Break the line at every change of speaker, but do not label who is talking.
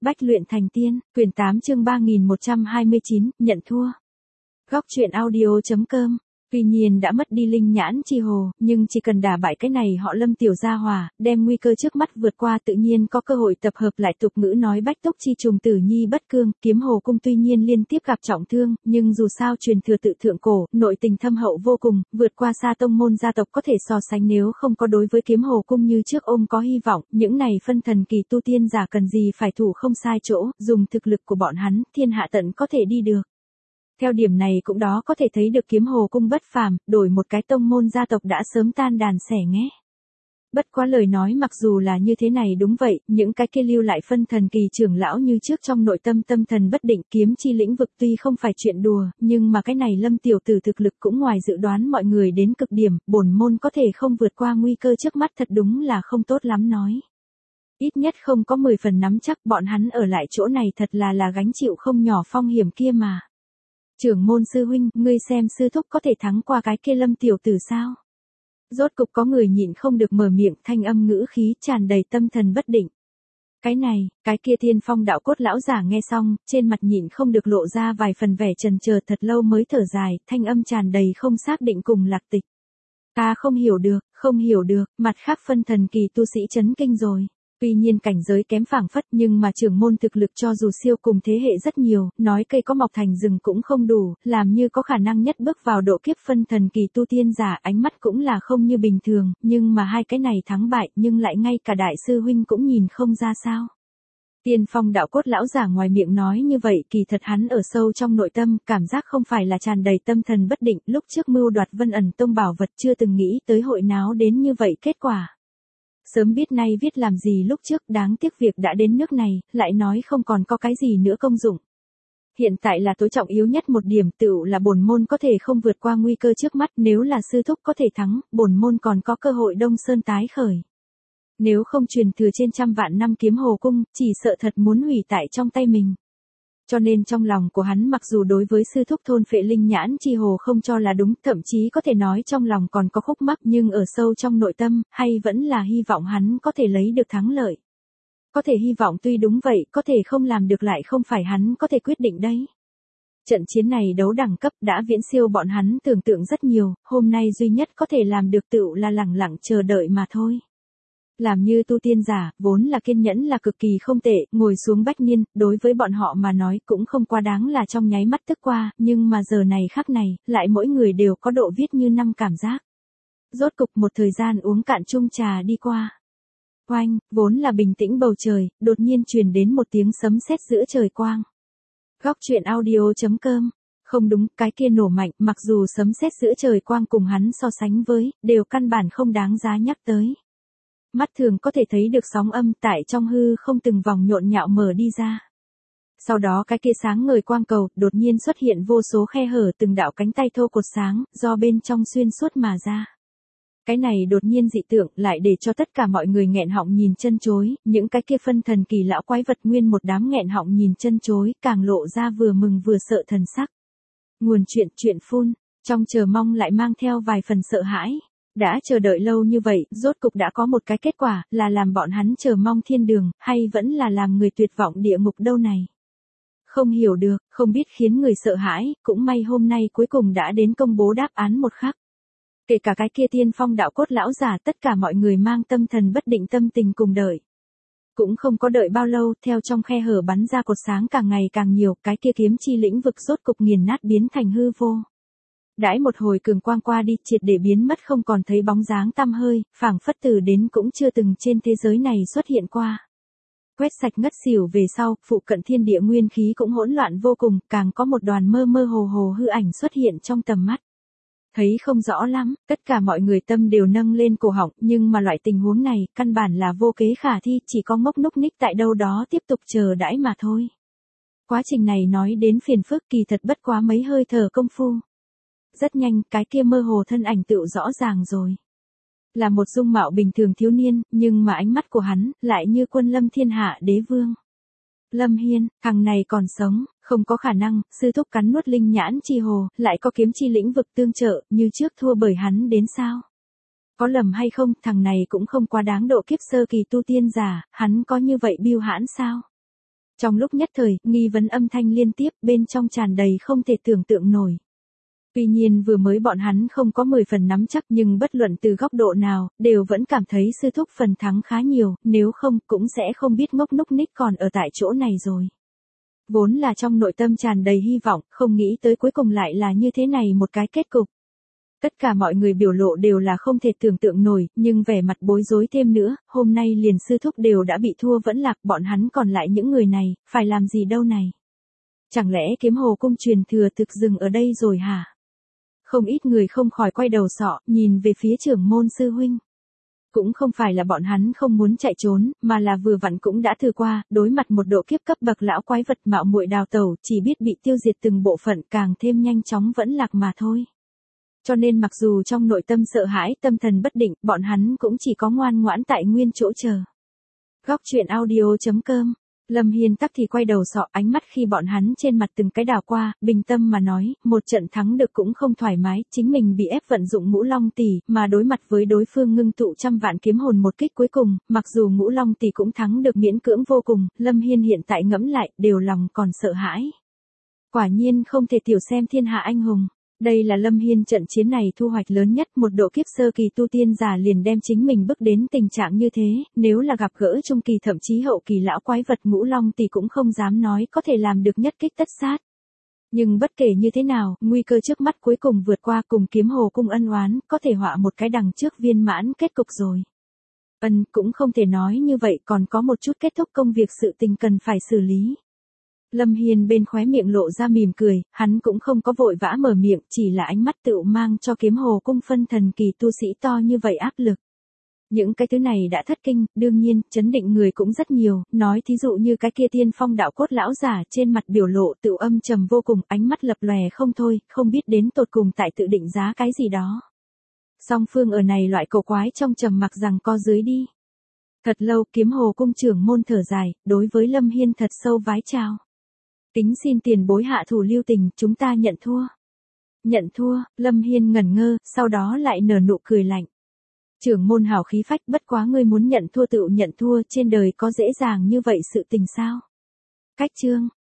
Bách luyện thành tiên, quyển 8 chương 3129, nhận thua. Góc truyện audio.com. Tuy nhiên đã mất đi linh nhãn chi hồ, nhưng chỉ cần đả bại cái này họ Lâm tiểu gia hỏa, đem nguy cơ trước mắt vượt qua tự nhiên có cơ hội tập hợp lại tục ngữ nói bách túc chi trùng tử nhi bất cương, kiếm hồ cung tuy nhiên liên tiếp gặp trọng thương, nhưng dù sao truyền thừa tự thượng cổ, nội tình thâm hậu vô cùng, vượt qua xa tông môn gia tộc có thể so sánh nếu không có đối với kiếm hồ cung như trước ôm có hy vọng, những này phân thần kỳ tu tiên giả cần gì phải thủ không sai chỗ, dùng thực lực của bọn hắn, thiên hạ tận có thể đi được. Theo điểm này cũng đó có thể thấy được kiếm hồ cung bất phàm, đổi một cái tông môn gia tộc đã sớm tan đàn xẻ nghé. Bất quá lời nói mặc dù là như thế này đúng vậy, những cái kia lưu lại phân thần kỳ trưởng lão như trước trong nội tâm tâm thần bất định kiếm chi lĩnh vực tuy không phải chuyện đùa, nhưng mà cái này Lâm tiểu tử thực lực cũng ngoài dự đoán mọi người đến cực điểm, bổn môn có thể không vượt qua nguy cơ trước mắt thật đúng là không tốt lắm nói. Ít nhất không có 10 phần nắm chắc bọn hắn ở lại chỗ này thật là gánh chịu không nhỏ phong hiểm kia mà. Trưởng môn sư huynh, ngươi xem sư thúc có thể thắng qua cái kia Lâm tiểu tử sao? Rốt cục có người nhịn không được mở miệng, thanh âm ngữ khí tràn đầy tâm thần bất định. Cái kia Thiên Phong đạo cốt lão giả nghe xong, trên mặt nhịn không được lộ ra vài phần vẻ chần chờ thật lâu mới thở dài, thanh âm tràn đầy không xác định cùng lạc tịch. Ta không hiểu được, mặt khác phân thần kỳ tu sĩ chấn kinh rồi. Tuy nhiên cảnh giới kém phảng phất nhưng mà trưởng môn thực lực cho dù siêu cùng thế hệ rất nhiều, nói cây có mọc thành rừng cũng không đủ, làm như có khả năng nhất bước vào độ kiếp phân thần kỳ tu tiên giả ánh mắt cũng là không như bình thường, nhưng mà hai cái này thắng bại nhưng lại ngay cả đại sư huynh cũng nhìn không ra sao. Tiên Phong đạo cốt lão giả ngoài miệng nói như vậy kỳ thật hắn ở sâu trong nội tâm, cảm giác không phải là tràn đầy tâm thần bất định, lúc trước mưu đoạt Vân Ẩn Tông bảo vật chưa từng nghĩ tới hội náo đến như vậy kết quả. Sớm biết nay viết làm gì lúc trước, đáng tiếc việc đã đến nước này, lại nói không còn có cái gì nữa công dụng. Hiện tại là tối trọng yếu nhất một điểm tựu là bổn môn có thể không vượt qua nguy cơ trước mắt, nếu là sư thúc có thể thắng, bổn môn còn có cơ hội Đông Sơn tái khởi. Nếu không truyền thừa trên trăm vạn năm kiếm hồ cung, chỉ sợ thật muốn hủy tại trong tay mình. Cho nên trong lòng của hắn mặc dù đối với sư thúc thôn phệ linh nhãn chi hồ không cho là đúng, thậm chí có thể nói trong lòng còn có khúc mắc, nhưng ở sâu trong nội tâm, hay vẫn là hy vọng hắn có thể lấy được thắng lợi. Có thể hy vọng tuy đúng vậy, có thể không làm được lại không phải hắn có thể quyết định đấy. Trận chiến này đấu đẳng cấp đã viễn siêu bọn hắn tưởng tượng rất nhiều, hôm nay duy nhất có thể làm được tựu là lẳng lặng chờ đợi mà thôi. Làm như tu tiên giả, vốn là kiên nhẫn là cực kỳ không tệ, ngồi xuống bách niên, đối với bọn họ mà nói cũng không quá đáng là trong nháy mắt tức qua, nhưng mà giờ này khắc này, lại mỗi người đều có độ viết như năm cảm giác. Rốt cục một thời gian uống cạn chung trà đi qua. Oanh, vốn là bình tĩnh bầu trời, đột nhiên truyền đến một tiếng sấm sét giữa trời quang. Góc truyện audio.com. Không đúng, cái kia nổ mạnh, mặc dù sấm sét giữa trời quang cùng hắn so sánh với, đều căn bản không đáng giá nhắc tới. Mắt thường có thể thấy được sóng âm tại trong hư không từng vòng nhộn nhạo mở đi ra. Sau đó cái kia sáng ngời quang cầu, đột nhiên xuất hiện vô số khe hở từng đạo cánh tay thô cột sáng, do bên trong xuyên suốt mà ra. Cái này đột nhiên dị tượng lại để cho tất cả mọi người nghẹn họng nhìn chân chối, những cái kia phân thần kỳ lão quái vật nguyên một đám nghẹn họng nhìn chân chối, càng lộ ra vừa mừng vừa sợ thần sắc. Nguồn chuyện phun, trong chờ mong lại mang theo vài phần sợ hãi. Đã chờ đợi lâu như vậy, rốt cục đã có một cái kết quả, là làm bọn hắn chờ mong thiên đường, hay vẫn là làm người tuyệt vọng địa ngục đâu này. Không hiểu được, không biết khiến người sợ hãi, cũng may hôm nay cuối cùng đã đến công bố đáp án một khắc. Kể cả cái kia Thiên Phong đạo cốt lão giả, tất cả mọi người mang tâm thần bất định tâm tình cùng đợi. Cũng không có đợi bao lâu, theo trong khe hở bắn ra cột sáng càng ngày càng nhiều, cái kia kiếm chi lĩnh vực rốt cục nghiền nát biến thành hư vô. Đãi một hồi cường quang qua đi, triệt để biến mất không còn thấy bóng dáng tăm hơi, phảng phất từ đến cũng chưa từng trên thế giới này xuất hiện qua. Quét sạch ngất xỉu về sau, phụ cận thiên địa nguyên khí cũng hỗn loạn vô cùng, càng có một đoàn mơ mơ hồ hồ hư ảnh xuất hiện trong tầm mắt. Thấy không rõ lắm, tất cả mọi người tâm đều nâng lên cổ họng, nhưng mà loại tình huống này, căn bản là vô kế khả thi, chỉ có ngốc núc ních tại đâu đó tiếp tục chờ đãi mà thôi. Quá trình này nói đến phiền phức kỳ thật bất quá mấy hơi thở công phu. Rất nhanh, cái kia mơ hồ thân ảnh tựu rõ ràng rồi. Là một dung mạo bình thường thiếu niên, nhưng mà ánh mắt của hắn, lại như quân lâm thiên hạ đế vương. Lâm Hiên, thằng này còn sống, không có khả năng, sư thúc cắn nuốt linh nhãn chi hồ, lại có kiếm chi lĩnh vực tương trợ, như trước thua bởi hắn đến sao? Có lầm hay không, thằng này cũng không quá đáng độ kiếp sơ kỳ tu tiên giả, hắn có như vậy biêu hãn sao? Trong lúc nhất thời, nghi vấn âm thanh liên tiếp, bên trong tràn đầy không thể tưởng tượng nổi. Tuy nhiên vừa mới bọn hắn không có 10 phần nắm chắc, nhưng bất luận từ góc độ nào, đều vẫn cảm thấy sư thúc phần thắng khá nhiều, nếu không cũng sẽ không biết ngốc núc ních còn ở tại chỗ này rồi. Vốn là trong nội tâm tràn đầy hy vọng, không nghĩ tới cuối cùng lại là như thế này một cái kết cục. Tất cả mọi người biểu lộ đều là không thể tưởng tượng nổi, nhưng vẻ mặt bối rối thêm nữa, hôm nay liền sư thúc đều đã bị thua vẫn lạc, bọn hắn còn lại những người này, phải làm gì đâu này? Chẳng lẽ Kiếm Hồ cung truyền thừa thực dừng ở đây rồi hả? Không ít người không khỏi quay đầu sọ, nhìn về phía trưởng môn sư huynh. Cũng không phải là bọn hắn không muốn chạy trốn, mà là vừa vặn cũng đã thử qua, đối mặt một độ kiếp cấp bậc lão quái vật mạo muội đào tẩu, chỉ biết bị tiêu diệt từng bộ phận, càng thêm nhanh chóng vẫn lạc mà thôi. Cho nên mặc dù trong nội tâm sợ hãi, tâm thần bất định, bọn hắn cũng chỉ có ngoan ngoãn tại nguyên chỗ chờ. Góc truyện audio.com. Lâm Hiên tắc thì quay đầu sọ, ánh mắt khi bọn hắn trên mặt từng cái đảo qua, bình tâm mà nói, một trận thắng được cũng không thoải mái, chính mình bị ép vận dụng Ngũ Long Tỷ, mà đối mặt với đối phương ngưng tụ trăm vạn kiếm hồn một kích cuối cùng, mặc dù Ngũ Long Tỷ cũng thắng được miễn cưỡng vô cùng, Lâm Hiên hiện tại ngẫm lại, đều lòng còn sợ hãi. Quả nhiên không thể tiểu xem thiên hạ anh hùng. Đây là Lâm Hiên trận chiến này thu hoạch lớn nhất, một độ kiếp sơ kỳ tu tiên giả liền đem chính mình bước đến tình trạng như thế, nếu là gặp gỡ trung kỳ thậm chí hậu kỳ lão quái vật Ngũ Long thì cũng không dám nói có thể làm được nhất kích tất sát. Nhưng bất kể như thế nào, nguy cơ trước mắt cuối cùng vượt qua, cùng Kiếm Hồ cung ân oán, có thể họa một cái đằng trước viên mãn kết cục rồi. Cũng không thể nói như vậy, còn có một chút kết thúc công việc sự tình cần phải xử lý. Lâm Hiên bên khóe miệng lộ ra mỉm cười, hắn cũng không có vội vã mở miệng, chỉ là ánh mắt tựu mang cho Kiếm Hồ cung phân thần kỳ tu sĩ to như vậy áp lực. Những cái thứ này đã thất kinh, đương nhiên, chấn định người cũng rất nhiều, nói thí dụ như cái kia Tiên Phong đạo cốt lão giả trên mặt biểu lộ tựu âm trầm vô cùng, ánh mắt lập lòe không thôi, không biết đến tột cùng tại tự định giá cái gì đó. Song phương ở này loại cổ quái trong trầm mặc rằng co dưới đi. Thật lâu, Kiếm Hồ cung trưởng môn thở dài, đối với Lâm Hiên thật sâu vái chào. Kính xin tiền bối hạ thủ lưu tình, chúng ta nhận thua. Nhận thua, Lâm Hiên ngẩn ngơ, sau đó lại nở nụ cười lạnh. Trưởng môn hào khí phách, bất quá ngươi muốn nhận thua tự nhận thua, trên đời có dễ dàng như vậy sự tình sao? Cách chương.